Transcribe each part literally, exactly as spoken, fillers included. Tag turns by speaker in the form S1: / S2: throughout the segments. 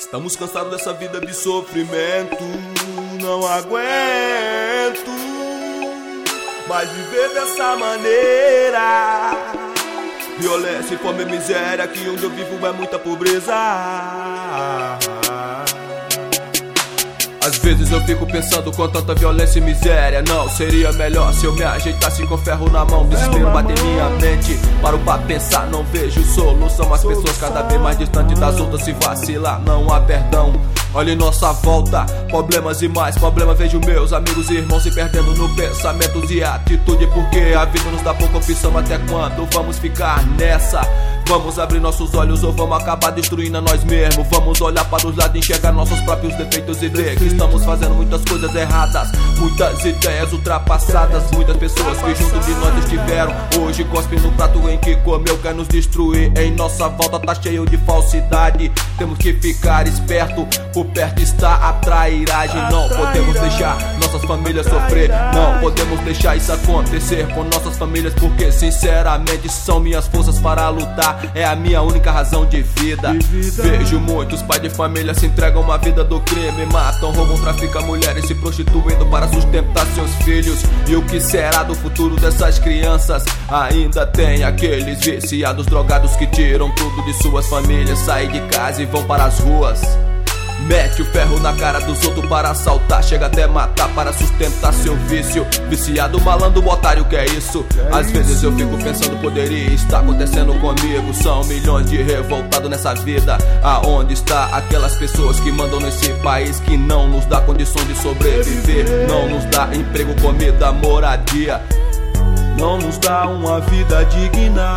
S1: Estamos cansados dessa vida de sofrimento, não aguento mais viver dessa maneira. Violência, fome e miséria, aqui onde eu vivo é muita pobreza. Às vezes eu fico pensando com tanta violência e miséria, não seria melhor se eu me ajeitasse com ferro na mão? Desespero bate em minha mente, paro pra pensar, não vejo solução. As pessoas cada vez mais distantes das outras, se vacilar não há perdão. Olha em nossa volta, problemas e mais problemas. Vejo meus amigos e irmãos se perdendo no pensamentos e atitude, porque a vida nos dá pouca opção. Até quando vamos ficar nessa? Vamos abrir nossos olhos ou vamos acabar destruindo a nós mesmos? Vamos olhar para os lados e enxergar nossos próprios defeitos e ver que estamos fazendo muitas coisas erradas, muitas ideias ultrapassadas. Muitas pessoas que junto de nós estiveram hoje cospem no prato em que comeu, quer nos destruir. Em nossa volta tá cheio de falsidade, temos que ficar esperto, por perto está a trairagem. Não podemos deixar nossas famílias sofrer, não podemos deixar isso acontecer com nossas famílias, porque sinceramente são minhas forças para lutar, é a minha única razão de vida. Vejo muitos pais de família se entregam uma vida do crime, matam, roubam, traficam mulheres, se prostituindo para sustentar seus filhos. E o que será do futuro dessas crianças? Ainda tem aqueles viciados, drogados que tiram tudo de suas famílias, saem de casa e vão para as ruas. Mete o ferro na cara dos outros para assaltar, chega até matar para sustentar seu vício. Viciado, malandro, otário, que é isso? Às vezes eu fico pensando, poderia estar acontecendo comigo. São milhões de revoltados nessa vida. Aonde está aquelas pessoas que mandam nesse país, que não nos dá condições de sobreviver, não nos dá emprego, comida, moradia, não nos dá uma vida digna.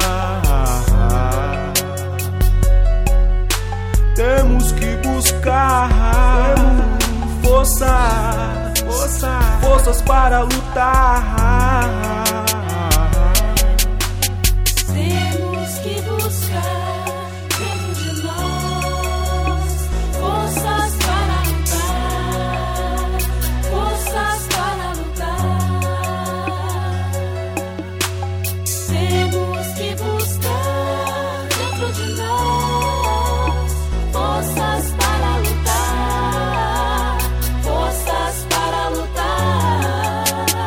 S1: Temos que buscar força, força, forças para lutar.
S2: Temos que buscar dentro de nós forças para lutar, forças para lutar. Temos que buscar dentro de nós forças para lutar, forças para lutar.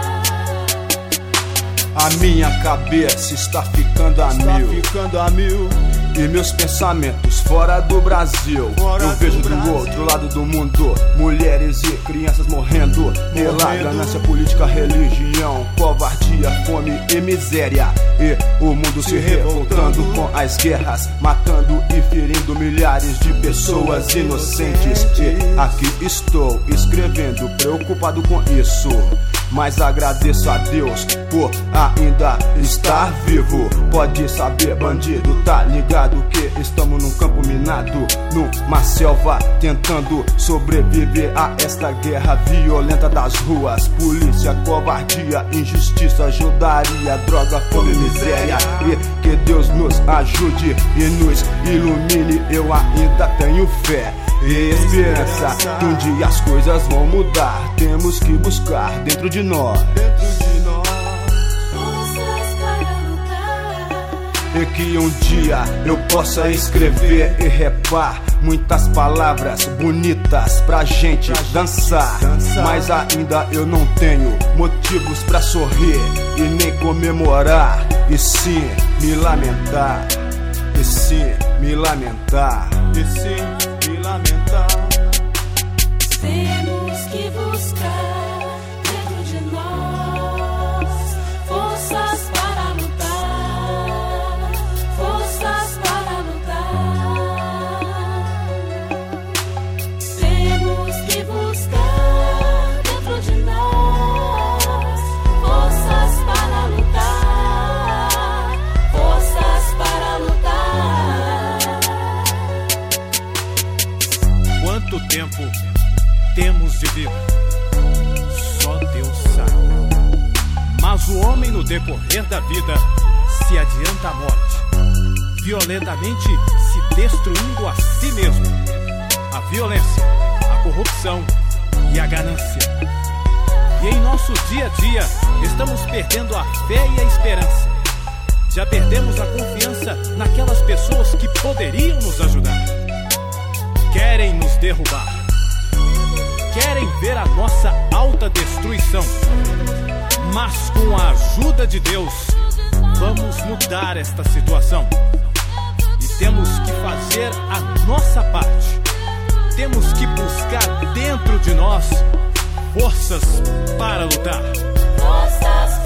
S3: A minha cabeça está ficando a está mil, ficando a mil. E meus pensamentos fora do Brasil. Fora Eu vejo do, do outro lado do mundo mulheres e crianças morrendo, morrendo pela ganância, política, religião, covardia, fome e miséria. E o mundo se, se revoltando com as guerras, matando e ferindo milhares de pessoas inocentes. E aqui estou escrevendo, preocupado com isso, mas agradeço a Deus por ainda estar vivo. Pode saber, bandido, tá ligado que estamos num campo minado, numa selva, tentando sobreviver a esta guerra violenta das ruas. Polícia, covardia, injustiça, ajudaria, droga, fome, miséria. E que Deus nos ajude e nos ilumine. Eu ainda tenho fé e esperança que um dia as coisas vão mudar. Temos que buscar dentro de nós, dentro de nós,
S2: forças para lutar.
S3: E que um dia eu possa escrever e repar muitas palavras bonitas pra gente dançar. Mas ainda eu não tenho motivos pra sorrir e nem comemorar, e sim me lamentar, e sim me lamentar, e sim me lamentar.
S2: Temos que buscar dentro de nós forças para lutar, forças para lutar. Temos que buscar dentro de nós forças para lutar, forças para lutar.
S4: Quanto tempo temos de vida? Só Deus sabe. Mas o homem, no decorrer da vida, se adianta à morte, violentamente se destruindo a si mesmo. A violência, a corrupção e a ganância. E em nosso dia a dia, estamos perdendo a fé e a esperança. Já perdemos a confiança naquelas pessoas que poderiam nos ajudar. querem nos derrubar, querem ver a nossa autodestruição. Mas com a ajuda de Deus, vamos mudar esta situação. E temos que fazer a nossa parte. Temos que buscar dentro de nós forças para lutar.
S2: Forças